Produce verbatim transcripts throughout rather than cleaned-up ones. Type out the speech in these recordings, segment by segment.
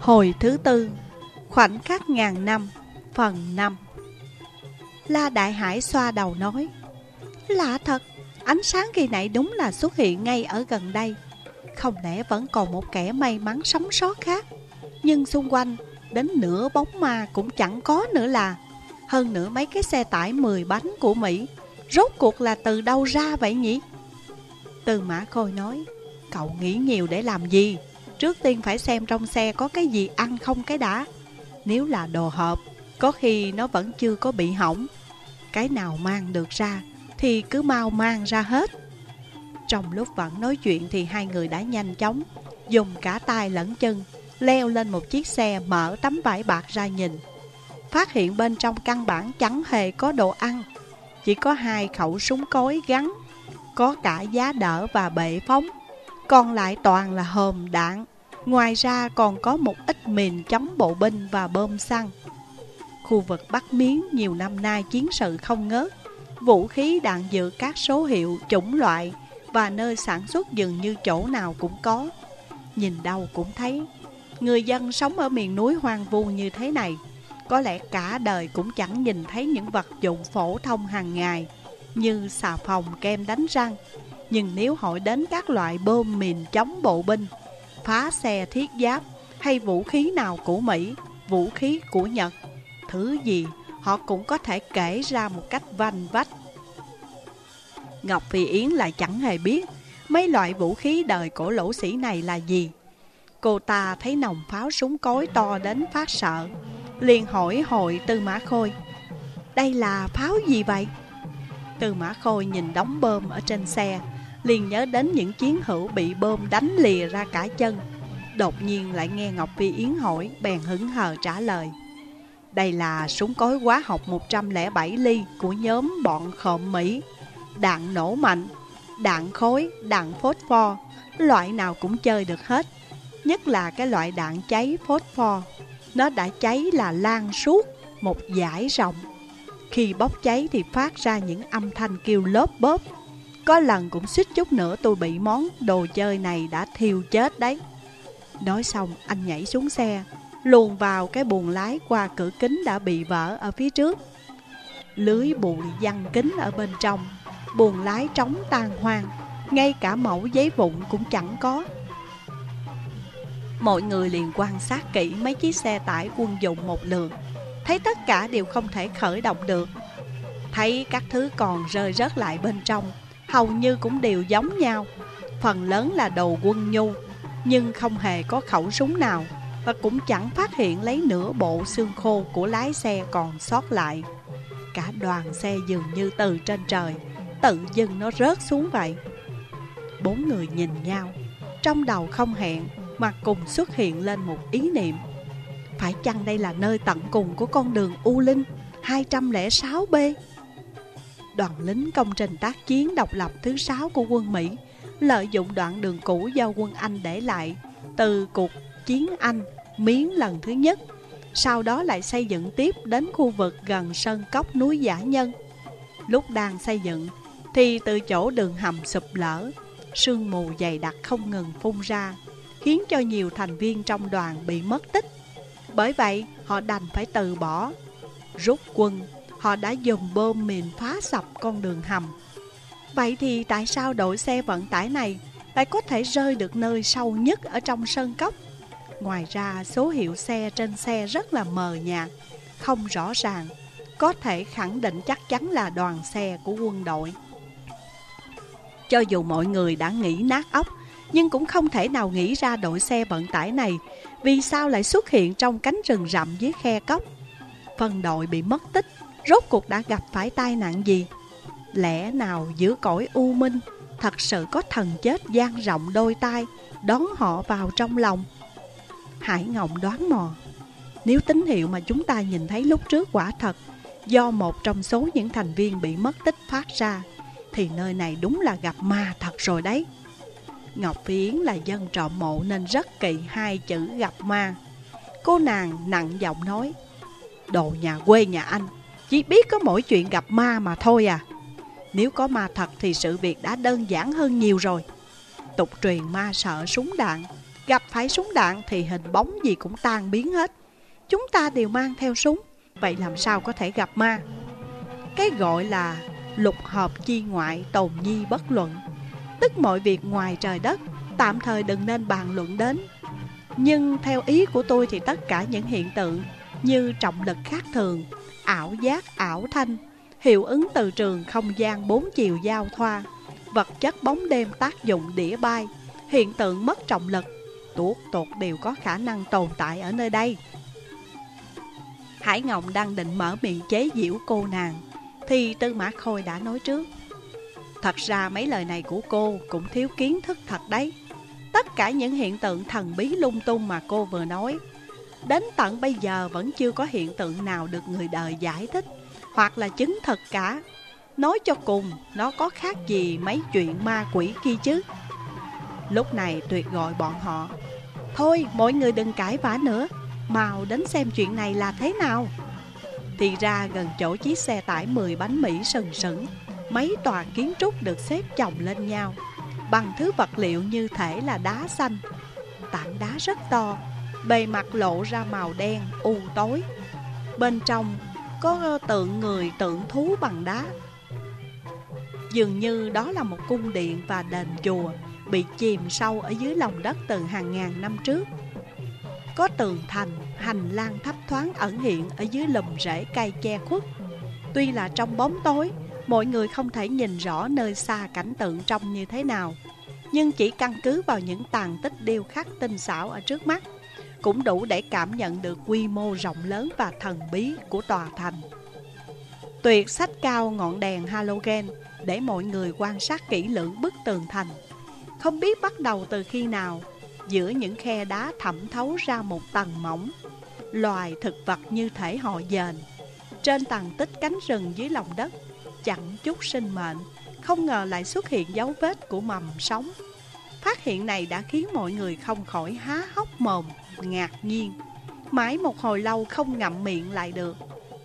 Hồi thứ tư, khoảnh khắc ngàn năm, phần năm. La Đại Hải xoa đầu nói: lạ thật, ánh sáng kỳ này đúng là xuất hiện ngay ở gần đây. Không lẽ vẫn còn một kẻ may mắn sống sót khác? Nhưng xung quanh, đến nửa bóng ma cũng chẳng có nữa là. Hơn nữa mấy cái xe tải mười bánh của Mỹ, rốt cuộc là từ đâu ra vậy nhỉ? Tư Mã Khôi nói: cậu nghĩ nhiều để làm gì? Trước tiên phải xem trong xe có cái gì ăn không cái đã. Nếu là đồ hộp, có khi nó vẫn chưa có bị hỏng. Cái nào mang được ra thì cứ mau mang ra hết. Trong lúc vẫn nói chuyện thì hai người đã nhanh chóng dùng cả tay lẫn chân leo lên một chiếc xe, mở tấm vải bạc ra nhìn. Phát hiện bên trong căn bản chẳng hề có đồ ăn, chỉ có hai khẩu súng cối gắn, có cả giá đỡ và bệ phóng, còn lại toàn là hòm đạn. Ngoài ra còn có một ít mìn chống bộ binh và bom xăng. Khu vực Bắc Miến nhiều năm nay chiến sự không ngớt, vũ khí đạn dược các số hiệu, chủng loại và nơi sản xuất dường như chỗ nào cũng có. Nhìn đâu cũng thấy. Người dân sống ở miền núi hoang vu như thế này, có lẽ cả đời cũng chẳng nhìn thấy những vật dụng phổ thông hàng ngày như xà phòng, kem đánh răng. Nhưng nếu hỏi đến các loại bom mìn chống bộ binh, phá xe thiết giáp hay vũ khí nào của Mỹ, vũ khí của Nhật, thứ gì họ cũng có thể kể ra một cách vanh vách. Ngọc Phi Yến lại chẳng hề biết mấy loại vũ khí đời cổ lỗ sĩ này là gì. Cô ta thấy nòng pháo súng cối to đến phát sợ, liền hỏi hội Tư Mã Khôi: đây là pháo gì vậy? Tư Mã Khôi nhìn đống bom ở trên xe, liền nhớ đến những chiến hữu bị bom đánh lìa ra cả chân. Đột nhiên lại nghe Ngọc Phi Yến hỏi, bèn hững hờ trả lời: đây là súng cối hóa học một trăm lẻ bảy ly của nhóm bọn khộm Mỹ. Đạn nổ mạnh, đạn khối, đạn phốt pho, loại nào cũng chơi được hết. Nhất là cái loại đạn cháy phốt pho, nó đã cháy là lan suốt một dải rộng. Khi bốc cháy thì phát ra những âm thanh kêu lốp bốp. Có lần cũng suýt chút nữa tôi bị món đồ chơi này đã thiêu chết đấy. Nói xong anh nhảy xuống xe, luồn vào cái buồng lái qua cửa kính đã bị vỡ ở phía trước. Lưới bụi giăng kính ở bên trong, buồng lái trống tan hoang, ngay cả mẩu giấy vụn cũng chẳng có. Mọi người liền quan sát kỹ mấy chiếc xe tải quân dụng một lượt, thấy tất cả đều không thể khởi động được. Thấy các thứ còn rơi rớt lại bên trong hầu như cũng đều giống nhau, phần lớn là đồ quân nhu, nhưng không hề có khẩu súng nào, và cũng chẳng phát hiện lấy nửa bộ xương khô của lái xe còn sót lại. Cả đoàn xe dường như từ trên trời tự dưng nó rớt xuống vậy. Bốn người nhìn nhau, trong đầu không hẹn mà cùng xuất hiện lên một ý niệm: phải chăng đây là nơi tận cùng của con đường U Linh hai trăm lẻ sáu B? Đoàn lính công trình tác chiến độc lập thứ sáu của quân Mỹ lợi dụng đoạn đường cũ do quân Anh để lại từ cuộc chiến Anh Miến lần thứ nhất, sau đó lại xây dựng tiếp đến khu vực gần sơn cốc núi Dã Nhân. Lúc đang xây dựng thì từ chỗ đường hầm sụp lở, sương mù dày đặc không ngừng phun ra, khiến cho nhiều thành viên trong đoàn bị mất tích. Bởi vậy họ đành phải từ bỏ. Rút quân, họ đã dùng bom mìn phá sập con đường hầm. Vậy thì tại sao đội xe vận tải này lại có thể rơi được nơi sâu nhất ở trong sơn cốc? Ngoài ra số hiệu xe trên xe rất là mờ nhạt, không rõ ràng, có thể khẳng định chắc chắn là đoàn xe của quân đội. Cho dù mọi người đã nghĩ nát óc, nhưng cũng không thể nào nghĩ ra đội xe vận tải này vì sao lại xuất hiện trong cánh rừng rậm dưới khe cốc. Phân đội bị mất tích, rốt cuộc đã gặp phải tai nạn gì? Lẽ nào giữa cõi u minh thật sự có thần chết dang rộng đôi tai đón họ vào trong lòng? Hải Ngộng đoán mò, nếu tín hiệu mà chúng ta nhìn thấy lúc trước quả thật do một trong số những thành viên bị mất tích phát ra, thì nơi này đúng là gặp ma thật rồi đấy. Ngọc Phi Yến là dân trộm mộ nên rất kỵ hai chữ gặp ma. Cô nàng nặng giọng nói: đồ nhà quê nhà anh chỉ biết có mỗi chuyện gặp ma mà thôi à. Nếu có ma thật thì sự việc đã đơn giản hơn nhiều rồi. Tục truyền ma sợ súng đạn, Gặp phải súng đạn thì hình bóng gì cũng tan biến hết. Chúng ta đều mang theo súng, vậy làm sao có thể gặp ma? Cái gọi là lục hợp chi ngoại, tồn nhi bất luận, tức mọi việc ngoài trời đất tạm thời đừng nên bàn luận đến. Nhưng theo ý của tôi thì tất cả những hiện tượng như trọng lực khác thường, ảo giác, ảo thanh, hiệu ứng từ trường không gian bốn chiều giao thoa, vật chất bóng đêm tác dụng đĩa bay, hiện tượng mất trọng lực, tuột tuột đều có khả năng tồn tại ở nơi đây. Hải Ngộng đang định mở miệng chế giễu cô nàng thì Tư Mã Khôi đã nói trước. Thật ra mấy lời này của cô cũng thiếu kiến thức thật đấy. Tất cả những hiện tượng thần bí lung tung mà cô vừa nói, đến tận bây giờ vẫn chưa có hiện tượng nào được người đời giải thích hoặc là chứng thực cả. Nói cho cùng, nó có khác gì mấy chuyện ma quỷ kia chứ? Lúc này Tuyệt gọi bọn họ: thôi mọi người đừng cãi vã nữa, mau đến xem chuyện này là thế nào. Thì ra gần chỗ chiếc xe tải mười bánh Mỹ sừng sững, mấy tòa kiến trúc được xếp chồng lên nhau bằng thứ vật liệu như thể là đá xanh. Tảng đá rất to, bề mặt lộ ra màu đen u tối. Bên trong có tượng người tượng thú bằng đá. Dường như đó là một cung điện và đền chùa bị chìm sâu ở dưới lòng đất từ hàng ngàn năm trước. Có tường thành, hành lang thấp thoáng ẩn hiện ở dưới lùm rễ cây che khuất. Tuy là trong bóng tối, mọi người không thể nhìn rõ nơi xa cảnh tượng trông như thế nào, nhưng chỉ căn cứ vào những tàn tích điêu khắc tinh xảo ở trước mắt cũng đủ để cảm nhận được quy mô rộng lớn và thần bí của tòa thành. Tuyệt xách cao ngọn đèn halogen để mọi người quan sát kỹ lưỡng bức tường thành. Không biết bắt đầu từ khi nào, giữa những khe đá thẩm thấu ra một tầng mỏng, loài thực vật như thể họ dền. Trên tầng tích cánh rừng dưới lòng đất, chẳng chút sinh mệnh, không ngờ lại xuất hiện dấu vết của mầm sống. Phát hiện này đã khiến mọi người không khỏi há hốc mồm, ngạc nhiên, mãi một hồi lâu không ngậm miệng lại được.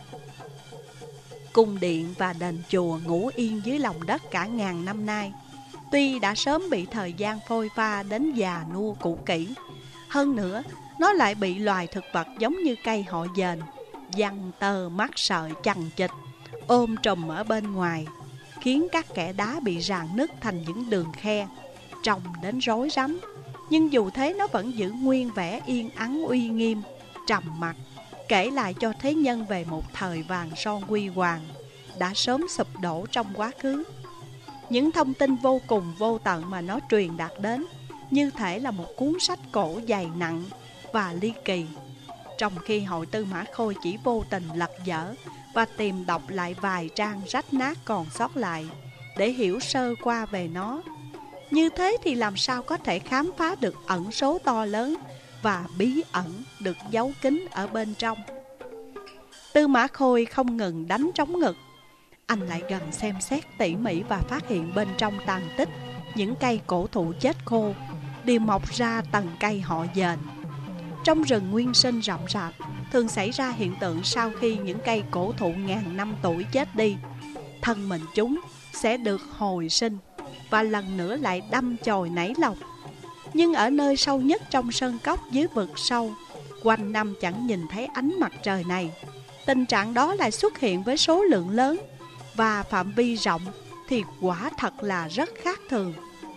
Cung điện và đền chùa ngủ yên dưới lòng đất cả ngàn năm nay, tuy đã sớm bị thời gian phôi pha đến già nua cũ kỹ, hơn nữa nó lại bị loài thực vật giống như cây họ dền, giăng tơ mắc sợi chằng chịt, ôm trùm ở bên ngoài, khiến các kẽ đá bị rạn nứt thành những đường khe, trông đến rối rắm. Nhưng dù thế nó vẫn giữ nguyên vẻ yên ắng uy nghiêm, trầm mặc, kể lại cho thế nhân về một thời vàng son huy hoàng đã sớm sụp đổ trong quá khứ. Những thông tin vô cùng vô tận mà nó truyền đạt đến như thể là một cuốn sách cổ dày nặng và ly kỳ, trong khi Hội Tư Mã Khôi chỉ vô tình lật dở và tìm đọc lại vài trang rách nát còn sót lại để hiểu sơ qua về nó. Như thế thì làm sao có thể khám phá được ẩn số to lớn và bí ẩn được giấu kín ở bên trong. Tư Mã Khôi không ngừng đánh trống ngực. Anh lại gần xem xét tỉ mỉ và phát hiện bên trong tàn tích những cây cổ thụ chết khô đều mọc ra tầng cây họ dền. Trong rừng nguyên sinh rậm rạp, thường xảy ra hiện tượng sau khi những cây cổ thụ ngàn năm tuổi chết đi, thân mình chúng sẽ được hồi sinh và lần nữa lại đâm chồi nảy lọc. Nhưng ở nơi sâu nhất trong sơn cốc dưới vực sâu, quanh năm chẳng nhìn thấy ánh mặt trời này, tình trạng đó lại xuất hiện với số lượng lớn và phạm vi rộng thì quả thật là rất khác thường.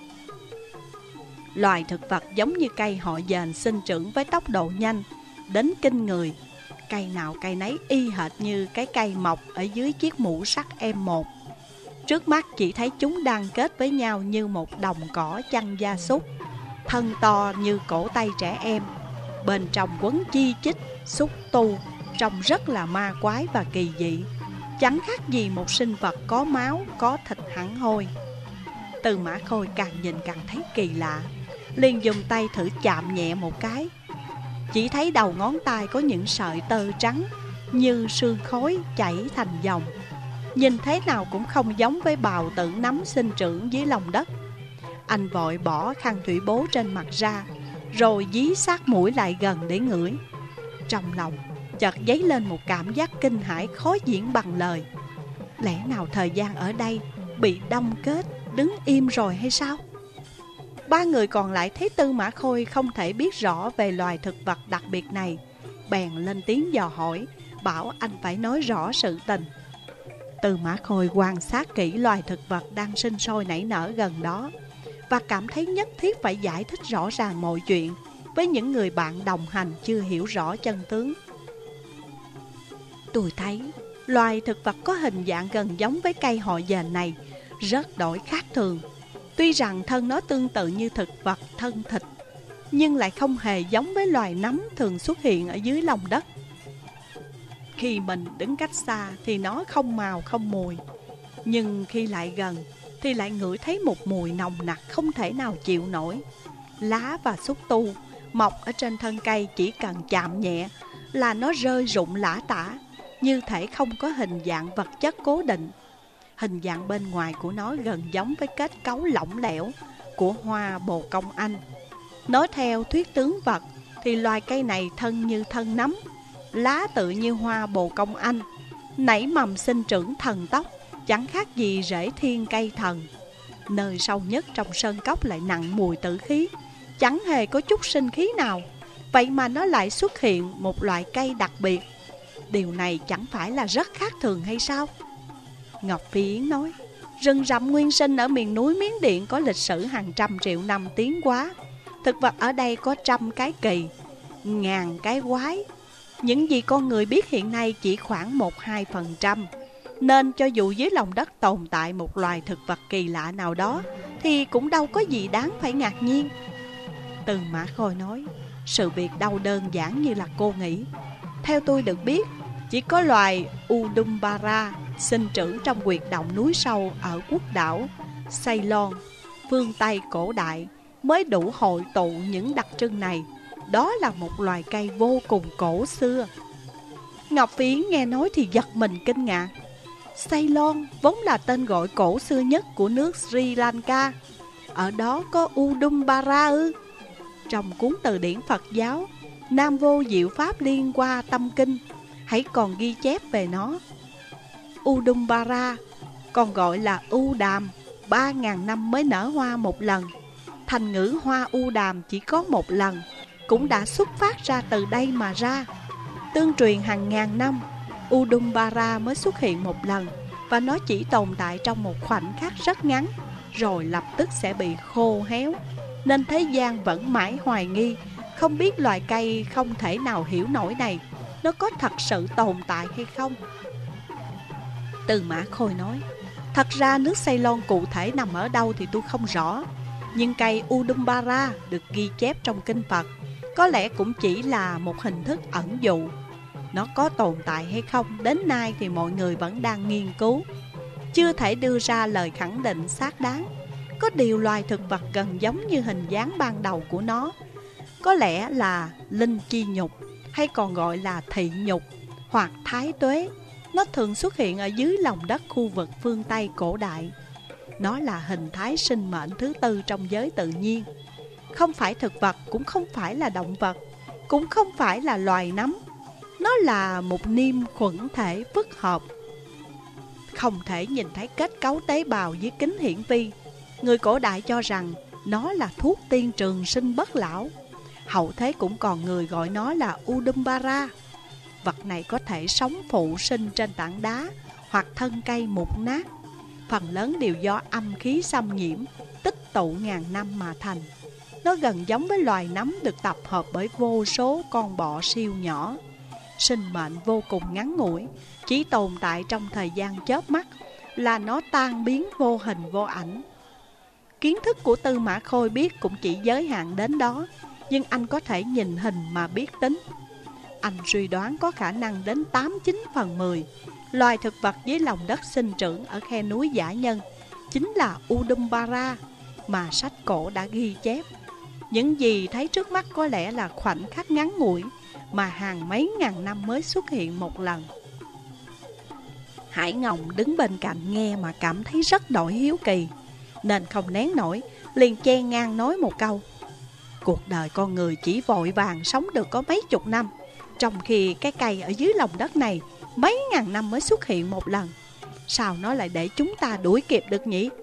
Loài thực vật giống như cây họ dền sinh trưởng với tốc độ nhanh đến kinh người. Cây nào cây nấy y hệt như cái cây mọc ở dưới chiếc mũ sắt em một. Trước mắt chỉ thấy chúng đang kết với nhau như một đồng cỏ chăn gia súc, thân to như cổ tay trẻ em, bên trong quấn chi chít, xúc tu, trông rất là ma quái và kỳ dị, chẳng khác gì một sinh vật có máu, có thịt hẳn hôi. Tư Mã Khôi càng nhìn càng thấy kỳ lạ, liền dùng tay thử chạm nhẹ một cái. Chỉ thấy đầu ngón tay có những sợi tơ trắng như sương khói chảy thành dòng, nhìn thế nào cũng không giống với bào tử nấm sinh trưởng dưới lòng đất. Anh vội bỏ khăn thủy bố trên mặt ra, rồi dí sát mũi lại gần để ngửi. Trong lòng chợt dấy lên một cảm giác kinh hãi khó diễn bằng lời. Lẽ nào thời gian ở đây bị đông kết, đứng im rồi hay sao? Ba người còn lại thấy Tư Mã Khôi không thể biết rõ về loài thực vật đặc biệt này, bèn lên tiếng dò hỏi, bảo anh phải nói rõ sự tình. Tư Mã Khôi quan sát kỹ loài thực vật đang sinh sôi nảy nở gần đó, và cảm thấy nhất thiết phải giải thích rõ ràng mọi chuyện với những người bạn đồng hành chưa hiểu rõ chân tướng. Tôi thấy loài thực vật có hình dạng gần giống với cây họ dền này rất đổi khác thường. Tuy rằng thân nó tương tự như thực vật thân thịt, nhưng lại không hề giống với loài nấm thường xuất hiện ở dưới lòng đất. Khi mình đứng cách xa thì nó không màu không mùi, nhưng khi lại gần thì lại ngửi thấy một mùi nồng nặc không thể nào chịu nổi. Lá và xúc tu mọc ở trên thân cây chỉ cần chạm nhẹ là nó rơi rụng lả tả, như thể không có hình dạng vật chất cố định. Hình dạng bên ngoài của nó gần giống với kết cấu lỏng lẻo của hoa bồ công anh. Nói theo thuyết tướng vật thì loài cây này thân như thân nấm, lá tự như hoa bồ công anh, nảy mầm sinh trưởng thần tốc, chẳng khác gì rễ thiên cây thần. Nơi sâu nhất trong sơn cốc lại nặng mùi tử khí, chẳng hề có chút sinh khí nào. Vậy mà nó lại xuất hiện một loại cây đặc biệt. Điều này chẳng phải là rất khác thường hay sao? Ngọc Phi Yến nói, rừng rậm nguyên sinh ở miền núi Miến Điện có lịch sử hàng trăm triệu năm tiến hóa. Thực vật ở đây có trăm cái kỳ, ngàn cái quái. Những gì con người biết hiện nay chỉ khoảng một hai phần trăm. Nên cho dù dưới lòng đất tồn tại một loài thực vật kỳ lạ nào đó thì cũng đâu có gì đáng phải ngạc nhiên. Tư Mã Khôi nói, sự việc đâu đơn giản như là cô nghĩ. Theo tôi được biết, chỉ có loài Udumbara sinh trưởng trong huyệt động núi sâu ở quốc đảo Ceylon, phương Tây cổ đại mới đủ hội tụ những đặc trưng này. Đó là một loài cây vô cùng cổ xưa. Ngọc Phi Yến nghe nói thì giật mình kinh ngạc. Ceylon vốn là tên gọi cổ xưa nhất của nước Sri Lanka. Ở đó có Udumbara ư? Trong cuốn từ điển Phật giáo Nam Vô Diệu Pháp Liên Hoa Tâm Kinh hãy còn ghi chép về nó. Udumbara còn gọi là u đàm, ba ngàn năm mới nở hoa một lần. Thành ngữ hoa u đàm chỉ có một lần, cũng đã xuất phát ra từ đây mà ra. Tương truyền hàng ngàn năm, Udumbara mới xuất hiện một lần, và nó chỉ tồn tại trong một khoảnh khắc rất ngắn, rồi lập tức sẽ bị khô héo. Nên thế gian vẫn mãi hoài nghi, không biết loài cây không thể nào hiểu nổi này, nó có thật sự tồn tại hay không. Tư Mã Khôi nói, thật ra nước Ceylon cụ thể nằm ở đâu thì tôi không rõ, nhưng cây Udumbara được ghi chép trong kinh Phật có lẽ cũng chỉ là một hình thức ẩn dụ. Nó có tồn tại hay không đến nay thì mọi người vẫn đang nghiên cứu, chưa thể đưa ra lời khẳng định xác đáng. Có điều loài thực vật gần giống như hình dáng ban đầu của nó, có lẽ là linh chi nhục, hay còn gọi là thị nhục hoặc thái tuế. Nó thường xuất hiện ở dưới lòng đất khu vực phương Tây cổ đại. Nó là hình thái sinh mệnh thứ tư trong giới tự nhiên. Không phải thực vật, cũng không phải là động vật, cũng không phải là loài nấm. Nó là một niêm khuẩn thể phức hợp, không thể nhìn thấy kết cấu tế bào dưới kính hiển vi. Người cổ đại cho rằng nó là thuốc tiên trường sinh bất lão. Hậu thế cũng còn người gọi nó là Udumbara. Vật này có thể sống phụ sinh trên tảng đá hoặc thân cây mục nát. Phần lớn đều do âm khí xâm nhiễm, tích tụ ngàn năm mà thành. Nó gần giống với loài nấm được tập hợp bởi vô số con bọ siêu nhỏ. Sinh mệnh vô cùng ngắn ngủi, chỉ tồn tại trong thời gian chớp mắt là nó tan biến vô hình vô ảnh. Kiến thức của Tư Mã Khôi biết cũng chỉ giới hạn đến đó, nhưng anh có thể nhìn hình mà biết tính. Anh suy đoán có khả năng đến tám chín phần mười loài thực vật dưới lòng đất sinh trưởng ở khe núi Dã Nhân chính là Udumbara mà sách cổ đã ghi chép. Những gì thấy trước mắt có lẽ là khoảnh khắc ngắn ngủi mà hàng mấy ngàn năm mới xuất hiện một lần. Hải Ngộng đứng bên cạnh nghe mà cảm thấy rất đổi hiếu kỳ, nên không nén nổi, liền chen ngang nói một câu. Cuộc đời con người chỉ vội vàng sống được có mấy chục năm, trong khi cái cây ở dưới lòng đất này mấy ngàn năm mới xuất hiện một lần. Sao nó lại để chúng ta đuổi kịp được nhỉ?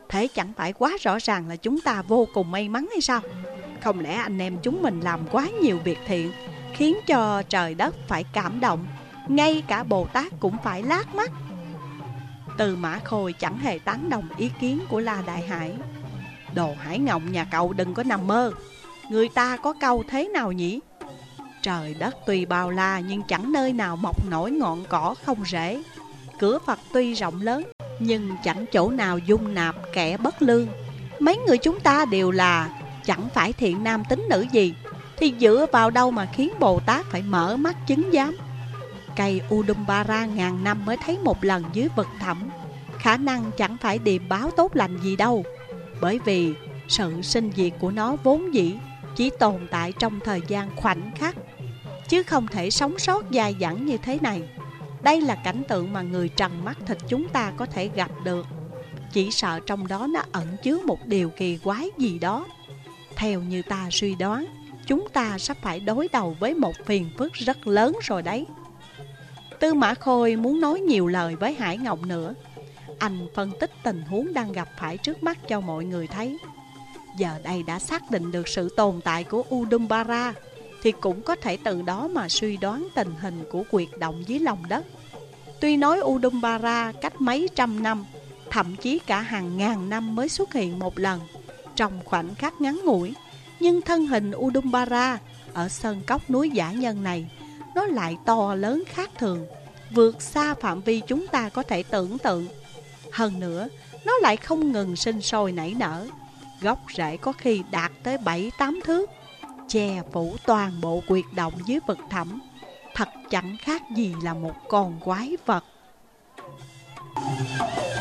Thế chẳng phải quá rõ ràng là chúng ta vô cùng may mắn hay sao? Không lẽ anh em chúng mình làm quá nhiều việc thiện, khiến cho trời đất phải cảm động, ngay cả Bồ Tát cũng phải lác mắt? Tư Mã Khôi chẳng hề tán đồng ý kiến của La Đại Hải. Đồ Hải Ngộng nhà cậu đừng có nằm mơ. Người ta có câu thế nào nhỉ? Trời đất tuy bao la nhưng chẳng nơi nào mọc nổi ngọn cỏ không rễ. Cửa Phật tuy rộng lớn nhưng chẳng chỗ nào dung nạp kẻ bất lương. Mấy người chúng ta đều là chẳng phải thiện nam tín nữ gì, thì dựa vào đâu mà khiến Bồ Tát phải mở mắt chứng giám? Cây Udumbara ngàn năm mới thấy một lần dưới vực thẳm, khả năng chẳng phải điềm báo tốt lành gì đâu. Bởi vì sự sinh diệt của nó vốn dĩ chỉ tồn tại trong thời gian khoảnh khắc, chứ không thể sống sót dài dẳng như thế này. Đây là cảnh tượng mà người trần mắt thịt chúng ta có thể gặp được. Chỉ sợ trong đó nó ẩn chứa một điều kỳ quái gì đó. Theo như ta suy đoán, chúng ta sắp phải đối đầu với một phiền phức rất lớn rồi đấy. Tư Mã Khôi muốn nói nhiều lời với Hải Ngộng nữa. Anh phân tích tình huống đang gặp phải trước mắt cho mọi người thấy. Giờ đây đã xác định được sự tồn tại của Udumbara, thì cũng có thể từ đó mà suy đoán tình hình của quyệt động dưới lòng đất. Tuy nói Udumbara cách mấy trăm năm, thậm chí cả hàng ngàn năm mới xuất hiện một lần trong khoảnh khắc ngắn ngủi, nhưng thân hình Udumbara ở sơn cốc núi Dã Nhân này, nó lại to lớn khác thường, vượt xa phạm vi chúng ta có thể tưởng tượng. Hơn nữa, nó lại không ngừng sinh sôi nảy nở, gốc rễ có khi đạt tới bảy tám thước, che phủ toàn bộ quyệt động dưới vực thẳm, thật chẳng khác gì là một con quái vật.